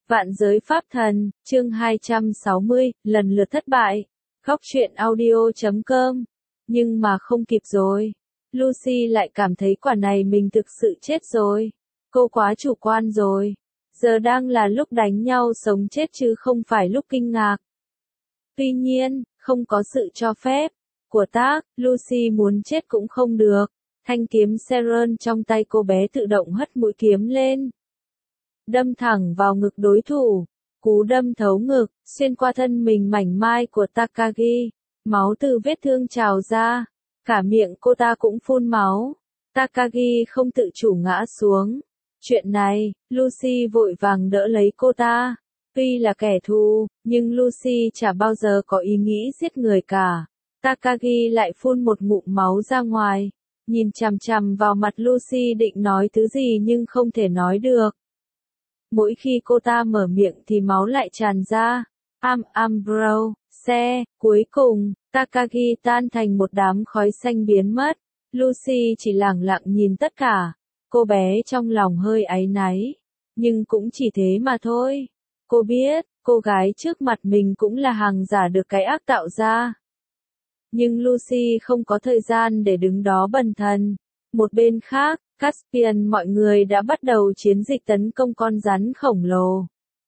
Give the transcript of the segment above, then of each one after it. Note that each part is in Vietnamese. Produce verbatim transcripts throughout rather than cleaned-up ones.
Vạn giới pháp thần, chương hai trăm sáu mươi, lần lượt thất bại. Góc truyện audio chấm com. Nhưng mà không kịp rồi. Lucy lại cảm thấy quả này mình thực sự chết rồi. Cô quá chủ quan rồi. Giờ đang là lúc đánh nhau sống chết chứ không phải lúc kinh ngạc. Tuy nhiên, không có sự cho phép của tác, Lucy muốn chết cũng không được. Thanh kiếm Seren trong tay cô bé tự động hất mũi kiếm lên. Đâm thẳng vào ngực đối thủ. Cú đâm thấu ngực, xuyên qua thân mình mảnh mai của Takagi. Máu từ vết thương trào ra. Cả miệng cô ta cũng phun máu. Takagi không tự chủ ngã xuống. Chuyện này, Lucy vội vàng đỡ lấy cô ta. Tuy là kẻ thù, nhưng Lucy chả bao giờ có ý nghĩ giết người cả. Takagi lại phun một ngụm máu ra ngoài. Nhìn chằm chằm vào mặt Lucy định nói thứ gì nhưng không thể nói được. Mỗi khi cô ta mở miệng thì máu lại tràn ra. Am am bro, xe, cuối cùng, Takagi tan thành một đám khói xanh biến mất. Lucy chỉ lẳng lặng nhìn tất cả. Cô bé trong lòng hơi áy náy. Nhưng cũng chỉ thế mà thôi. Cô biết, cô gái trước mặt mình cũng là hàng giả được cái ác tạo ra. Nhưng Lucy không có thời gian để đứng đó bần thần. Một bên khác, Caspian mọi người đã bắt đầu chiến dịch tấn công con rắn khổng lồ.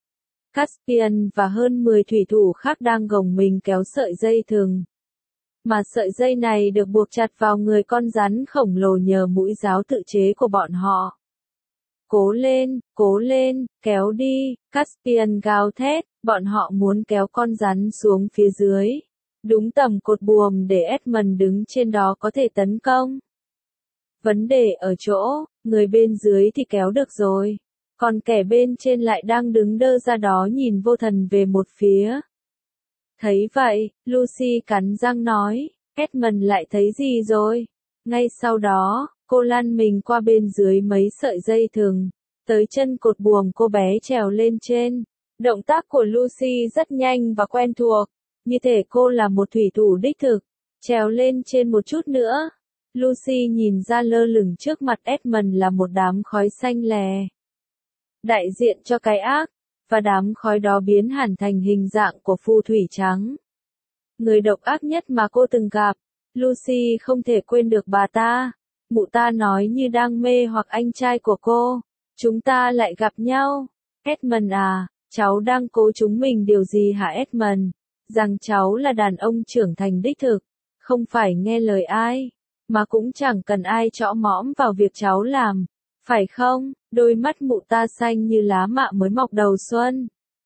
Caspian và hơn mười thủy thủ khác đang gồng mình kéo sợi dây thừng. Mà sợi dây này được buộc chặt vào người con rắn khổng lồ nhờ mũi giáo tự chế của bọn họ. Cố lên, cố lên, kéo đi, Caspian gào thét, bọn họ muốn kéo con rắn xuống phía dưới. Đúng tầm cột buồm để Edmund đứng trên đó có thể tấn công. Vấn đề ở chỗ, người bên dưới thì kéo được rồi. Còn kẻ bên trên lại đang đứng đơ ra đó nhìn vô thần về một phía. Thấy vậy, Lucy cắn răng nói, Edmund lại thấy gì rồi? Ngay sau đó, cô lăn mình qua bên dưới mấy sợi dây thừng. Tới chân cột buồm cô bé trèo lên trên. Động tác của Lucy rất nhanh và quen thuộc. Như thể cô là một thủy thủ đích thực. Trèo lên trên một chút nữa. Lucy nhìn ra lơ lửng trước mặt Edmund là một đám khói xanh lè. Đại diện cho cái ác, và đám khói đó biến hẳn thành hình dạng của phù thủy trắng. Người độc ác nhất mà cô từng gặp. Lucy không thể quên được bà ta. Mụ ta nói như đang mê hoặc anh trai của cô. Chúng ta lại gặp nhau. Edmund à, cháu đang cố chúng mình điều gì hả Edmund? Rằng cháu là đàn ông trưởng thành đích thực. Không phải nghe lời ai. Mà cũng chẳng cần ai chõ mõm vào việc cháu làm. Phải không? Đôi mắt mụ ta xanh như lá mạ mới mọc đầu xuân.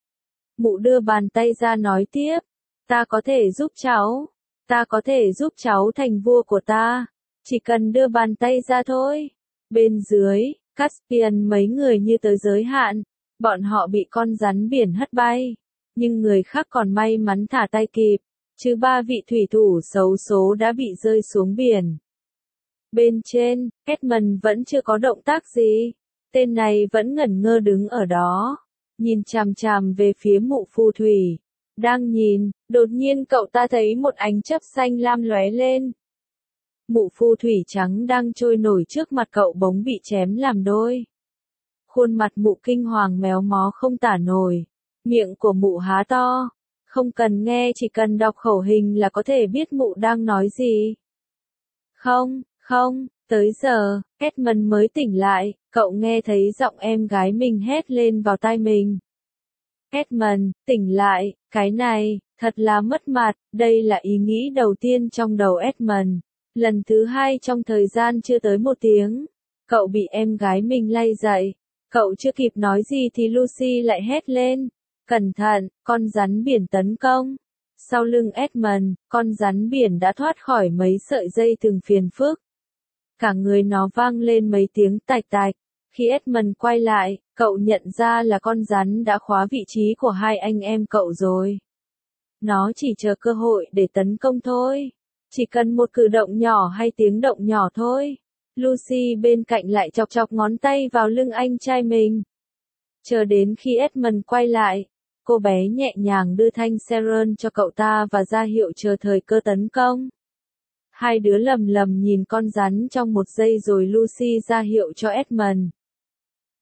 Mụ đưa bàn tay ra nói tiếp. Ta có thể giúp cháu. Ta có thể giúp cháu thành vua của ta. Chỉ cần đưa bàn tay ra thôi. Bên dưới, Caspian mấy người như tới giới hạn. Bọn họ bị con rắn biển hất bay. Nhưng người khác còn may mắn thả tay kịp. Chứ ba vị thủy thủ xấu số đã bị rơi xuống biển. Bên trên, Edmund vẫn chưa có động tác gì. Tên này vẫn ngẩn ngơ đứng ở đó. Nhìn chằm chằm về phía mụ phù thủy. Đang nhìn, đột nhiên cậu ta thấy một ánh chớp xanh lam lóe lên. Mụ phù thủy trắng đang trôi nổi trước mặt cậu bỗng bị chém làm đôi. Khuôn mặt mụ kinh hoàng méo mó không tả nổi. Miệng của mụ há to. Không cần nghe chỉ cần đọc khẩu hình là có thể biết mụ đang nói gì. Không, không, tới giờ, Edmund mới tỉnh lại, cậu nghe thấy giọng em gái mình hét lên vào tai mình. Edmund, tỉnh lại, cái này, thật là mất mặt, đây là ý nghĩ đầu tiên trong đầu Edmund. Lần thứ hai trong thời gian chưa tới một tiếng, cậu bị em gái mình lay dậy. Cậu chưa kịp nói gì thì Lucy lại hét lên. Cẩn thận, con rắn biển tấn công. Sau lưng Edmund, con rắn biển đã thoát khỏi mấy sợi dây thừng phiền phức. Cả người nó vang lên mấy tiếng tạch tạch. Khi Edmund quay lại, cậu nhận ra là con rắn đã khóa vị trí của hai anh em cậu rồi. Nó chỉ chờ cơ hội để tấn công thôi. Chỉ cần một cử động nhỏ hay tiếng động nhỏ thôi. Lucy bên cạnh lại chọc chọc ngón tay vào lưng anh trai mình. Chờ đến khi Edmund quay lại, cô bé nhẹ nhàng đưa thanh Seren cho cậu ta và ra hiệu chờ thời cơ tấn công. Hai đứa lầm lầm nhìn con rắn trong một giây rồi Lucy ra hiệu cho Edmund.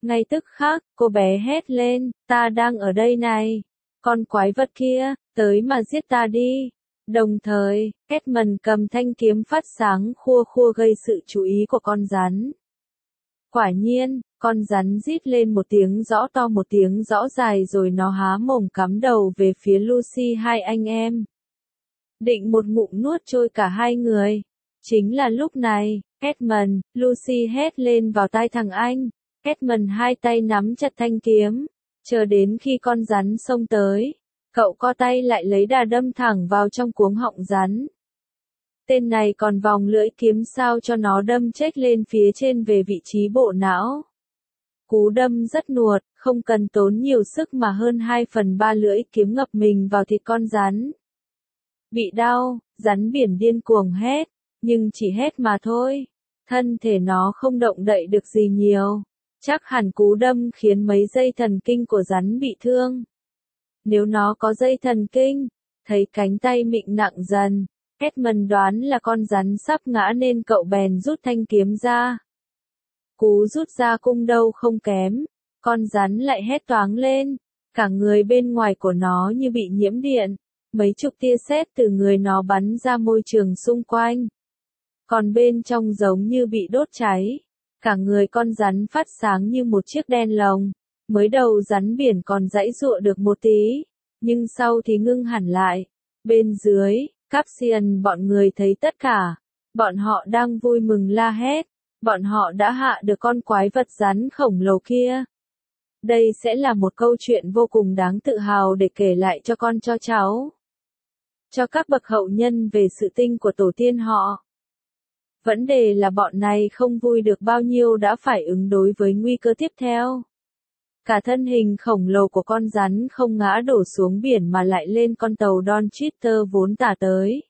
Ngay tức khắc, cô bé hét lên, ta đang ở đây này. Con quái vật kia, tới mà giết ta đi. Đồng thời, Edmund cầm thanh kiếm phát sáng khua khua gây sự chú ý của con rắn. Quả nhiên, con rắn rít lên một tiếng rõ to một tiếng rõ dài rồi nó há mồm cắm đầu về phía Lucy hai anh em. Định một ngụm nuốt trôi cả hai người. Chính là lúc này, Edmund, Lucy hét lên vào tai thằng anh. Edmund hai tay nắm chặt thanh kiếm, chờ đến khi con rắn xông tới. Cậu co tay lại lấy đà đâm thẳng vào trong cuống họng rắn. Tên này còn vòng lưỡi kiếm sao cho nó đâm chếch lên phía trên về vị trí bộ não. Cú đâm rất nuột, không cần tốn nhiều sức mà hơn hai phần ba lưỡi kiếm ngập mình vào thịt con rắn. Bị đau, rắn biển điên cuồng hét, nhưng chỉ hét mà thôi. Thân thể nó không động đậy được gì nhiều. Chắc hẳn cú đâm khiến mấy dây thần kinh của rắn bị thương. Nếu nó có dây thần kinh, thấy cánh tay mịn nặng dần, Edmund đoán là con rắn sắp ngã nên cậu bèn rút thanh kiếm ra. Cú rút ra cung đâu không kém, con rắn lại hét toáng lên, cả người bên ngoài của nó như bị nhiễm điện, mấy chục tia sét từ người nó bắn ra môi trường xung quanh. Còn bên trong giống như bị đốt cháy, cả người con rắn phát sáng như một chiếc đèn lồng. Mới đầu rắn biển còn giãy giụa được một tí, nhưng sau thì ngưng hẳn lại. Bên dưới, Capsian bọn người thấy tất cả. Bọn họ đang vui mừng la hét. Bọn họ đã hạ được con quái vật rắn khổng lồ kia. Đây sẽ là một câu chuyện vô cùng đáng tự hào để kể lại cho con cho cháu. Cho các bậc hậu nhân về sự tinh của tổ tiên họ. Vấn đề là bọn này không vui được bao nhiêu đã phải ứng đối với nguy cơ tiếp theo. Cả thân hình khổng lồ của con rắn không ngã đổ xuống biển mà lại lên con tàu Don Chitter vốn tả tới.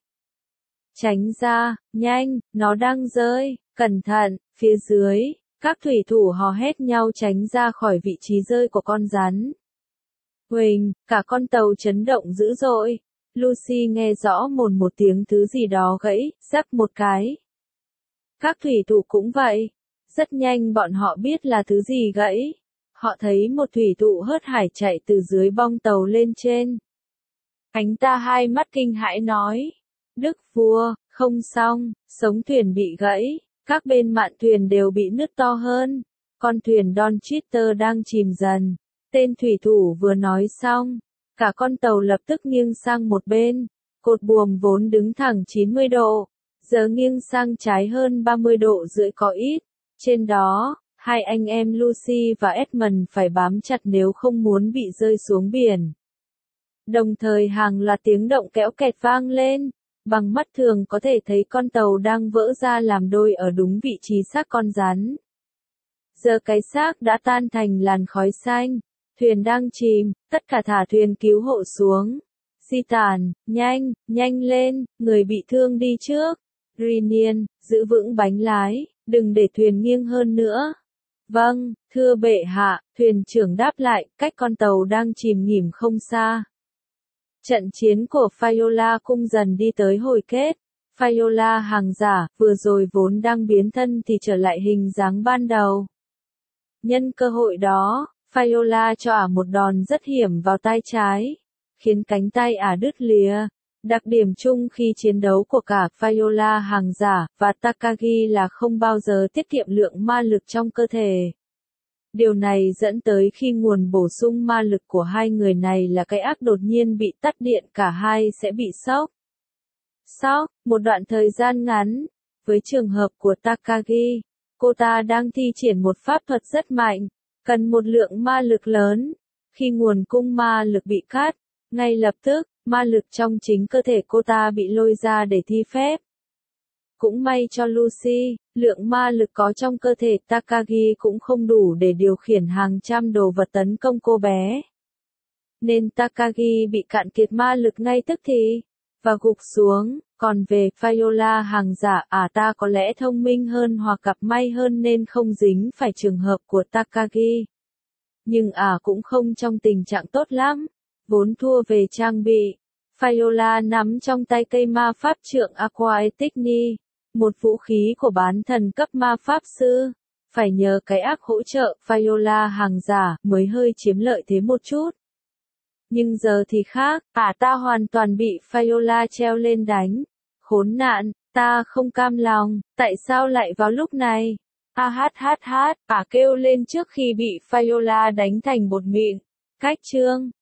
Tránh ra, nhanh, nó đang rơi, cẩn thận, phía dưới, các thủy thủ hò hét nhau tránh ra khỏi vị trí rơi của con rắn. Huỳnh, cả con tàu chấn động dữ dội. Lucy nghe rõ mồn một tiếng thứ gì đó gãy, rắc một cái. Các thủy thủ cũng vậy. Rất nhanh bọn họ biết là thứ gì gãy. Họ thấy một thủy thủ hớt hải chạy từ dưới bong tàu lên trên. Anh ta hai mắt kinh hãi nói. Đức vua, không xong, sống thuyền bị gãy, các bên mạn thuyền đều bị nứt to hơn. Con thuyền Don Chitter đang chìm dần. Tên thủy thủ vừa nói xong, cả con tàu lập tức nghiêng sang một bên. Cột buồm vốn đứng thẳng chín mươi độ, giờ nghiêng sang trái hơn ba mươi độ rưỡi có ít. Trên đó, hai anh em Lucy và Edmund phải bám chặt nếu không muốn bị rơi xuống biển. Đồng thời hàng loạt tiếng động kéo kẹt vang lên. Bằng mắt thường có thể thấy con tàu đang vỡ ra làm đôi ở đúng vị trí xác con rắn. Giờ cái xác đã tan thành làn khói xanh. Thuyền đang chìm, tất cả thả thuyền cứu hộ xuống. Di tản, nhanh, nhanh lên, người bị thương đi trước. Rinian, giữ vững bánh lái, đừng để thuyền nghiêng hơn nữa. Vâng, thưa bệ hạ, thuyền trưởng đáp lại, cách con tàu đang chìm nghỉm không xa. Trận chiến của Fiola cung dần đi tới hồi kết. Fiola hàng giả, vừa rồi vốn đang biến thân thì trở lại hình dáng ban đầu. Nhân cơ hội đó, Fiola cho ả một đòn rất hiểm vào tay trái, khiến cánh tay ả đứt lìa. Đặc điểm chung khi chiến đấu của cả Fiola hàng giả và Takagi là không bao giờ tiết kiệm lượng ma lực trong cơ thể. Điều này dẫn tới khi nguồn bổ sung ma lực của hai người này là cái ác đột nhiên bị tắt điện, cả hai sẽ bị sốc. Sốc, một đoạn thời gian ngắn. Với trường hợp của Takagi, cô ta đang thi triển một pháp thuật rất mạnh, cần một lượng ma lực lớn. Khi nguồn cung ma lực bị cắt, ngay lập tức, ma lực trong chính cơ thể cô ta bị lôi ra để thi phép. Cũng may cho Lucy, lượng ma lực có trong cơ thể Takagi cũng không đủ để điều khiển hàng trăm đồ vật tấn công cô bé. Nên Takagi bị cạn kiệt ma lực ngay tức thì, và gục xuống. Còn về Fiola hàng giả, ả ta có lẽ thông minh hơn hoặc gặp may hơn nên không dính phải trường hợp của Takagi. Nhưng ả cũng không trong tình trạng tốt lắm, vốn thua về trang bị. Fiola nắm trong tay cây ma pháp trượng Aqua Etigni, một vũ khí của bán thần cấp ma pháp sư. phải nhờ cái ác hỗ trợ Viola hàng giả mới hơi chiếm lợi thế một chút. Nhưng giờ thì khác, ả ta hoàn toàn bị Viola treo lên đánh. Khốn nạn, ta không cam lòng, tại sao lại vào lúc này? A hát hát hát, ả kêu lên trước khi bị Viola đánh thành bột mịn. Cách chương